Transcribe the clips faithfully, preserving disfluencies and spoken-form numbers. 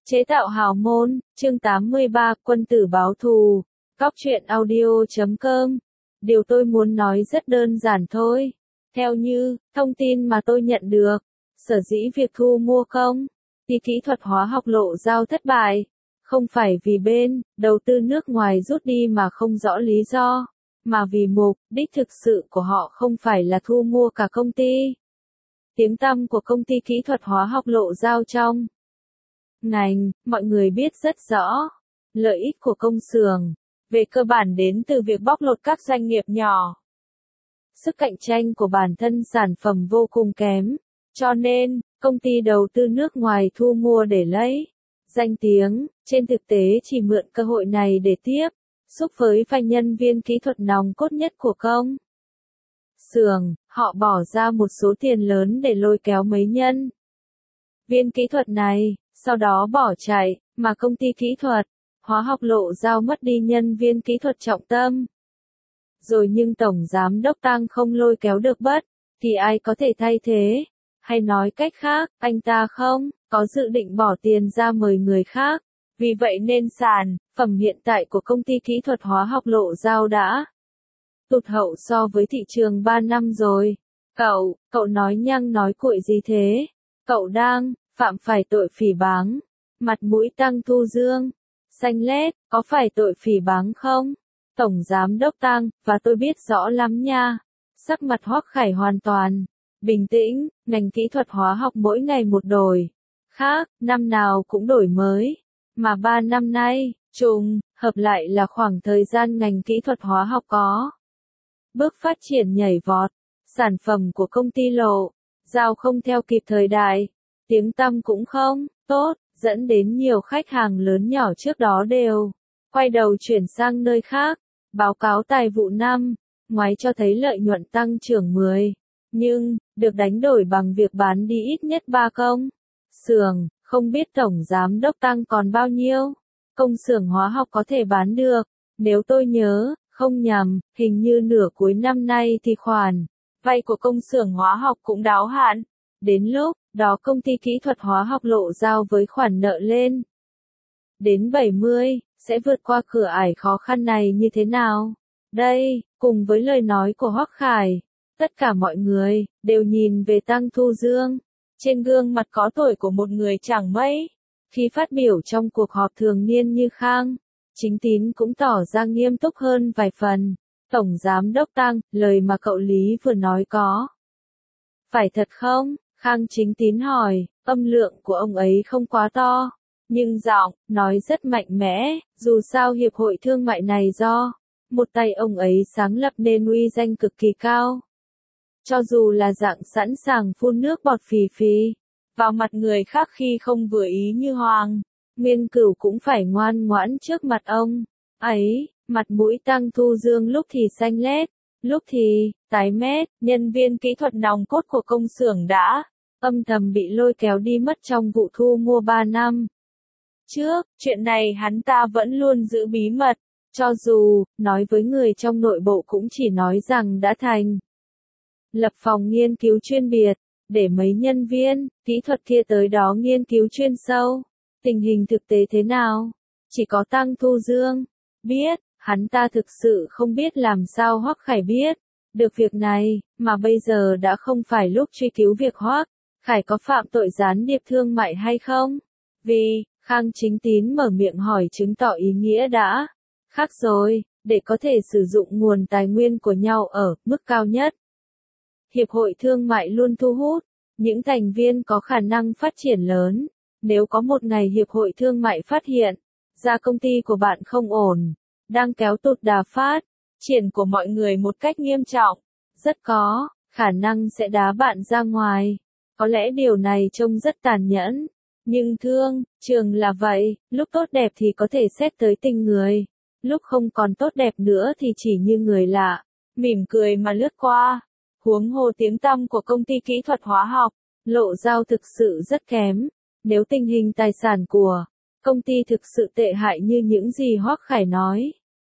Chế tạo hào môn, chương tám mươi ba, quân tử báo thù. Góc truyện audio chấm com. Điều tôi muốn nói rất đơn giản thôi. Theo như thông tin mà tôi nhận được, sở dĩ việc thu mua công ty kỹ thuật hóa học Lộ Giao thất bại, không phải vì bên đầu tư nước ngoài rút đi mà không rõ lý do, mà vì mục đích thực sự của họ không phải là thu mua cả công ty. Tiếng tăm của công ty kỹ thuật hóa học Lộ Giao trong ngành, mọi người biết rất rõ. Lợi ích của công xưởng, về cơ bản đến từ việc bóc lột các doanh nghiệp nhỏ. Sức cạnh tranh của bản thân sản phẩm vô cùng kém, cho nên, công ty đầu tư nước ngoài thu mua để lấy danh tiếng, trên thực tế chỉ mượn cơ hội này để tiếp xúc với vài nhân viên kỹ thuật nòng cốt nhất của công xưởng. Họ bỏ ra một số tiền lớn để lôi kéo mấy nhân viên kỹ thuật này, sau đó bỏ chạy, mà công ty kỹ thuật hóa học Lộ Giao mất đi nhân viên kỹ thuật trọng tâm. Rồi nhưng tổng giám đốc Tăng không lôi kéo được bất, thì ai có thể thay thế? Hay nói cách khác, anh ta không có dự định bỏ tiền ra mời người khác. Vì vậy nên sản phẩm hiện tại của công ty kỹ thuật hóa học Lộ Giao đã tụt hậu so với thị trường ba năm rồi. Cậu, cậu nói nhăng nói cuội gì thế? Cậu đang phạm phải tội phỉ báng. Mặt mũi Tăng Thu Dương xanh lét, có phải tội phỉ báng không? Tổng giám đốc Tăng, và tôi biết rõ lắm nha. Sắc mặt Hoắc Khải hoàn toàn bình tĩnh, ngành kỹ thuật hóa học mỗi ngày một đổi khác, năm nào cũng đổi mới, mà ba năm nay, trùng hợp lại là khoảng thời gian ngành kỹ thuật hóa học có bước phát triển nhảy vọt. Sản phẩm của công ty Lộ Giao không theo kịp thời đại, tiếng tăm cũng không tốt, dẫn đến nhiều khách hàng lớn nhỏ trước đó đều quay đầu chuyển sang nơi khác. Báo cáo tài vụ năm ngoái cho thấy lợi nhuận tăng trưởng mười, nhưng được đánh đổi bằng việc bán đi ít nhất ba công xưởng. Không biết tổng giám đốc Tăng còn bao nhiêu công xưởng hóa học có thể bán được. Nếu tôi nhớ không nhầm, hình như nửa cuối năm nay thì khoản vay của công xưởng hóa học cũng đáo hạn. Đến lúc đó công ty kỹ thuật hóa học Lộ Giao với khoản nợ lên đến bảy mươi, sẽ vượt qua cửa ải khó khăn này như thế nào? Đây, cùng với lời nói của Hoắc Khải, tất cả mọi người đều nhìn về Tăng Thu Dương. Trên gương mặt có tuổi của một người chẳng mấy. Khi phát biểu trong cuộc họp thường niên như Khang Chính Tín cũng tỏ ra nghiêm túc hơn vài phần. Tổng giám đốc Tăng, lời mà cậu Lý vừa nói có phải thật không? Khang Chính Tín hỏi. Âm lượng của ông ấy không quá to, nhưng giọng nói rất mạnh mẽ. Dù sao hiệp hội thương mại này do một tay ông ấy sáng lập nên uy danh cực kỳ cao. Cho dù là dạng sẵn sàng phun nước bọt phì phì vào mặt người khác khi không vừa ý như Hoàng Nguyên Cửu cũng phải ngoan ngoãn trước mặt ông ấy. Mặt mũi Tăng Thu Dương lúc thì xanh lét, lúc thì tái mét. Nhân viên kỹ thuật nòng cốt của công xưởng đã âm thầm bị lôi kéo đi mất trong vụ thu mua ba năm trước. Chuyện này hắn ta vẫn luôn giữ bí mật, cho dù nói với người trong nội bộ cũng chỉ nói rằng đã thành lập phòng nghiên cứu chuyên biệt, để mấy nhân viên kỹ thuật kia tới đó nghiên cứu chuyên sâu. Tình hình thực tế thế nào? Chỉ có Tăng Thu Dương biết. Hắn ta thực sự không biết làm sao Hoắc Khải biết được việc này, mà bây giờ đã không phải lúc truy cứu việc Hoắc Khải có phạm tội gián điệp thương mại hay không. Vì Khang Chính Tín mở miệng hỏi chứng tỏ ý nghĩa đã khác rồi, để có thể sử dụng nguồn tài nguyên của nhau ở mức cao nhất. Hiệp hội thương mại luôn thu hút những thành viên có khả năng phát triển lớn. Nếu có một ngày hiệp hội thương mại phát hiện ra công ty của bạn không ổn, đang kéo tụt đà phát triển của mọi người một cách nghiêm trọng, rất có khả năng sẽ đá bạn ra ngoài. Có lẽ điều này trông rất tàn nhẫn, nhưng thương trường là vậy. Lúc tốt đẹp thì có thể xét tới tình người, lúc không còn tốt đẹp nữa thì chỉ như người lạ mỉm cười mà lướt qua. Huống hồ tiếng tăm của công ty kỹ thuật hóa học Lộ Giao thực sự rất kém. Nếu tình hình tài sản của công ty thực sự tệ hại như những gì Hoắc Khải nói,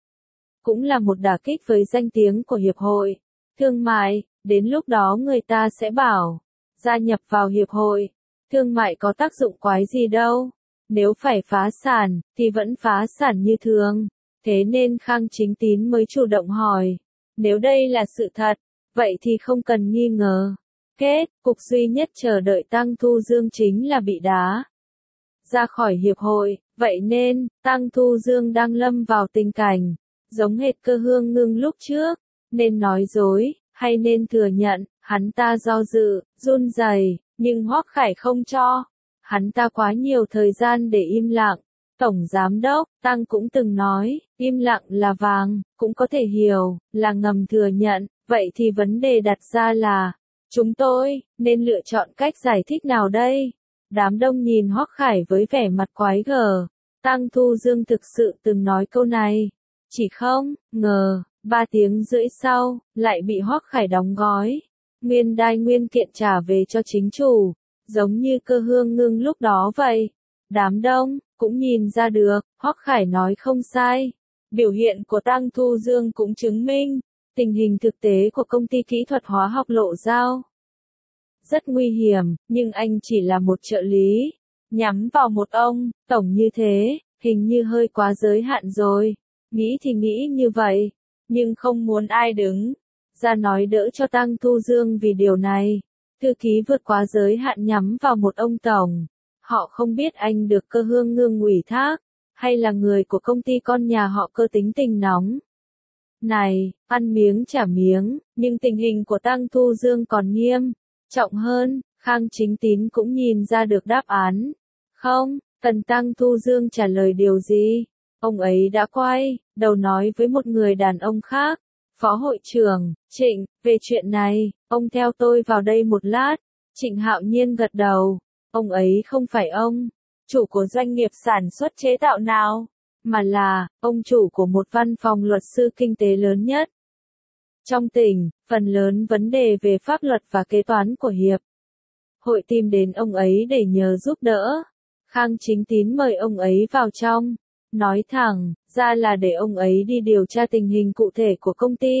cũng là một đả kích với danh tiếng của hiệp hội thương mại. Đến lúc đó người ta sẽ bảo gia nhập vào hiệp hội thương mại có tác dụng quái gì đâu. Nếu phải phá sản, thì vẫn phá sản như thường. Thế nên Khang Chính Tín mới chủ động hỏi. Nếu đây là sự thật, vậy thì không cần nghi ngờ. Kết, cục duy nhất chờ đợi Tăng Thu Dương chính là bị đá ra khỏi hiệp hội, vậy nên, Tăng Thu Dương đang lâm vào tình cảnh, giống hệt Cơ Hương Ngưng lúc trước, nên nói dối, hay nên thừa nhận, hắn ta do dự, run rẩy, nhưng Hoắc Khải không cho. Hắn ta quá nhiều thời gian để im lặng. Tổng Giám đốc, Tăng cũng từng nói, im lặng là vàng, cũng có thể hiểu, là ngầm thừa nhận, vậy thì vấn đề đặt ra là, chúng tôi, nên lựa chọn cách giải thích nào đây? Đám đông nhìn Hoắc Khải với vẻ mặt quái gở. Tăng Thu Dương thực sự từng nói câu này. Chỉ không ngờ, ba tiếng rưỡi sau, lại bị Hoắc Khải đóng gói. Nguyên đai nguyên kiện trả về cho chính chủ, giống như Cơ Hương Ngưng lúc đó vậy. Đám đông cũng nhìn ra được, Hoắc Khải nói không sai. Biểu hiện của Tăng Thu Dương cũng chứng minh, tình hình thực tế của công ty kỹ thuật hóa học Lộ Giao rất nguy hiểm, nhưng anh chỉ là một trợ lý, nhắm vào một ông tổng như thế, hình như hơi quá giới hạn rồi. Nghĩ thì nghĩ như vậy, nhưng không muốn ai đứng ra nói đỡ cho Tăng Thu Dương vì điều này. Thư ký vượt quá giới hạn nhắm vào một ông tổng. Họ không biết anh được Cơ Hương Ngưng ủy thác, hay là người của công ty con nhà họ Cơ tính tình nóng. Này, ăn miếng trả miếng, nhưng tình hình của Tăng Thu Dương còn nghiêm trọng hơn. Khang Chính Tín cũng nhìn ra được đáp án. Không, cần Tăng Thu Dương trả lời điều gì. Ông ấy đã quay đầu nói với một người đàn ông khác. Phó hội trưởng, Trịnh, về chuyện này, ông theo tôi vào đây một lát. Trịnh Hạo Nhiên gật đầu. Ông ấy không phải ông chủ của doanh nghiệp sản xuất chế tạo nào, mà là ông chủ của một văn phòng luật sư kinh tế lớn nhất trong tỉnh. Phần lớn vấn đề về pháp luật và kế toán của hiệp hội tìm đến ông ấy để nhờ giúp đỡ. Khang Chính Tín mời ông ấy vào trong, nói thẳng ra là để ông ấy đi điều tra tình hình cụ thể của công ty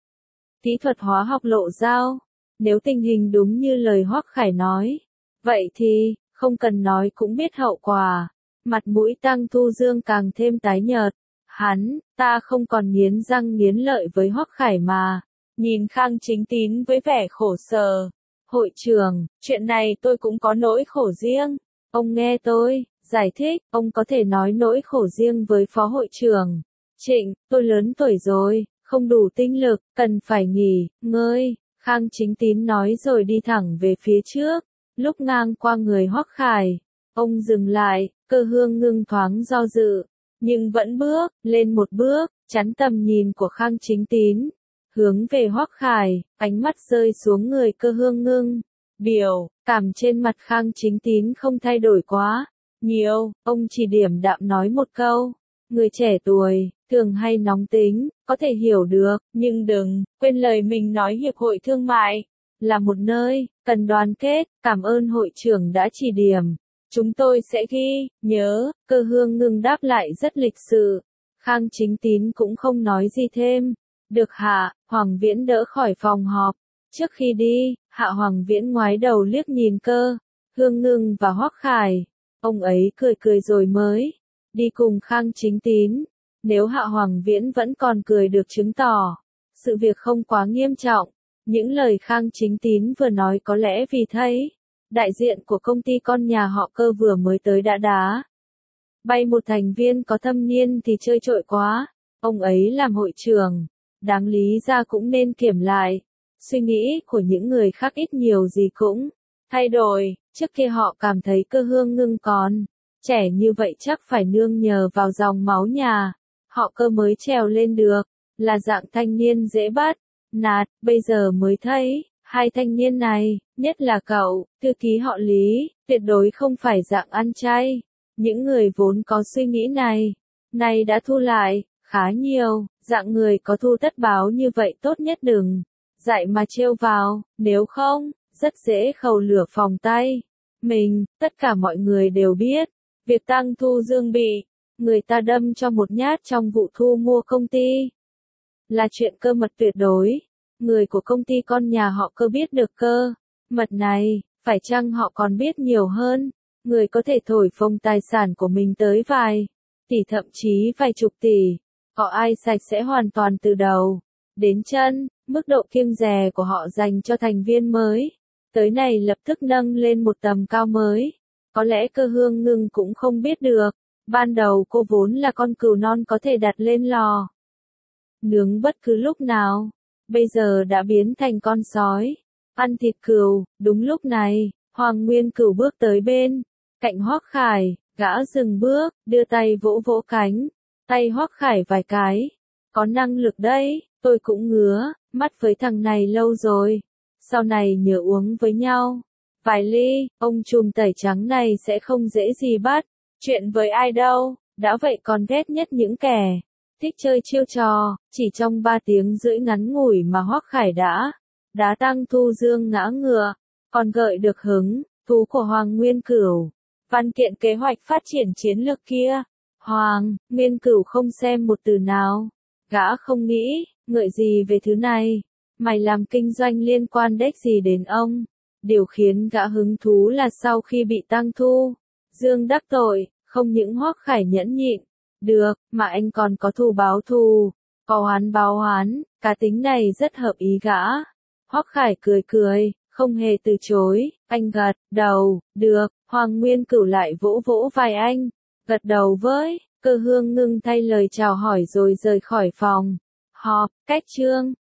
kỹ thuật hóa học Lộ Giao. Nếu tình hình đúng như lời Hoắc Khải nói, vậy thì không cần nói cũng biết hậu quả. Mặt mũi Tăng Thu Dương càng thêm tái nhợt. Hắn ta không còn nghiến răng nghiến lợi với Hoắc Khải mà nhìn Khang Chính Tín với vẻ khổ sở. Hội trưởng, chuyện này tôi cũng có nỗi khổ riêng. Ông nghe tôi giải thích, ông có thể nói nỗi khổ riêng với phó hội trưởng. Trịnh, tôi lớn tuổi rồi, không đủ tinh lực, cần phải nghỉ ngơi. Khang Chính Tín nói rồi đi thẳng về phía trước. Lúc ngang qua người Hoắc Khải, ông dừng lại. Cơ Hương Ngưng thoáng do dự, nhưng vẫn bước lên một bước, chắn tầm nhìn của Khang Chính Tín, hướng về Hoắc Khải, ánh mắt rơi xuống người Cơ Hương Ngưng. Biểu cảm trên mặt Khang Chính Tín không thay đổi quá nhiều, ông chỉ điểm đạm nói một câu. Người trẻ tuổi thường hay nóng tính, có thể hiểu được, nhưng đừng quên lời mình nói. Hiệp hội thương mại là một nơi cần đoàn kết. Cảm ơn hội trưởng đã chỉ điểm. Chúng tôi sẽ ghi nhớ. Cơ Hương Ngưng đáp lại rất lịch sự. Khang Chính Tín cũng không nói gì thêm. Được Hạ Hoàng Viễn đỡ khỏi phòng họp. Trước khi đi, Hạ Hoàng Viễn ngoái đầu liếc nhìn Cơ Hương Ngưng và Hoắc Khải. Ông ấy cười cười rồi mới đi cùng Khang Chính Tín. Nếu Hạ Hoàng Viễn vẫn còn cười được chứng tỏ sự việc không quá nghiêm trọng. Những lời Khang Chính Tín vừa nói có lẽ vì thấy đại diện của công ty con nhà họ Cơ vừa mới tới đã đá bay một thành viên có thâm niên thì chơi trội quá. Ông ấy làm hội trưởng, đáng lý ra cũng nên kiểm lại. Suy nghĩ của những người khác ít nhiều gì cũng thay đổi. Trước kia họ cảm thấy Cơ Hương Ngưng còn trẻ như vậy chắc phải nương nhờ vào dòng máu nhà họ Cơ mới trèo lên được, là dạng thanh niên dễ bắt nạt. Bây giờ mới thấy hai thanh niên này, nhất là cậu thư ký họ Lý, tuyệt đối không phải dạng ăn chay. Những người vốn có suy nghĩ này này đã thu lại khá nhiều. Dạng người có thu tất báo như vậy tốt nhất đừng dạy mà trêu vào, nếu không rất dễ khẩu lửa phòng tay mình. Tất cả mọi người đều biết, việc Tăng Thu Dương bị người ta đâm cho một nhát trong vụ thu mua công ty là chuyện cơ mật tuyệt đối. Người của công ty con nhà họ Cơ biết được cơ mật này, phải chăng họ còn biết nhiều hơn Người có thể thổi phồng tài sản của mình tới vài tỷ thậm chí vài chục tỷ. Có ai sạch sẽ hoàn toàn từ đầu đến chân, mức độ kiêng dè của họ dành cho thành viên mới. Tới này lập tức nâng lên một tầm cao mới. Có lẽ Cơ Hương Ngưng cũng không biết được. Ban đầu cô vốn là con cừu non có thể đặt lên lò nướng bất cứ lúc nào. Bây giờ đã biến thành con sói. Ăn thịt cừu. Đúng lúc này, Hoàng Nguyên Cửu bước tới bên cạnh Hoắc Khải. Gã dừng bước, đưa tay vỗ vỗ cánh tay Hoắc Khải vài cái. Có năng lực đấy, tôi cũng ngứa mắt với thằng này lâu rồi. Sau này nhớ uống với nhau vài ly, ông trùm tẩy trắng này sẽ không dễ gì bắt chuyện với ai đâu. Đã vậy còn ghét nhất những kẻ thích chơi chiêu trò. Chỉ trong ba tiếng rưỡi ngắn ngủi mà Hoắc Khải đã đã tăng Thu Dương ngã ngựa, còn gợi được hứng thú của Hoàng Nguyên Cửu. Văn kiện kế hoạch phát triển chiến lược kia, Hoàng Nguyên Cửu không xem một từ nào. Gã không nghĩ ngợi gì về thứ này. Mày làm kinh doanh liên quan đếch gì đến ông. Điều khiến gã hứng thú là sau khi bị Tăng Thu Dương đắc tội, không những Hoắc Khải nhẫn nhịn được, mà anh còn có thù báo thù, có oán báo oán. Cá tính này rất hợp ý gã. Hoắc Khải cười cười, không hề từ chối. Anh gật đầu, được. Hoàng Nguyên Cửu lại vỗ vỗ vai anh, gật đầu với. Cơ Hương Ngưng thay lời chào hỏi rồi rời khỏi phòng họp. Cách chương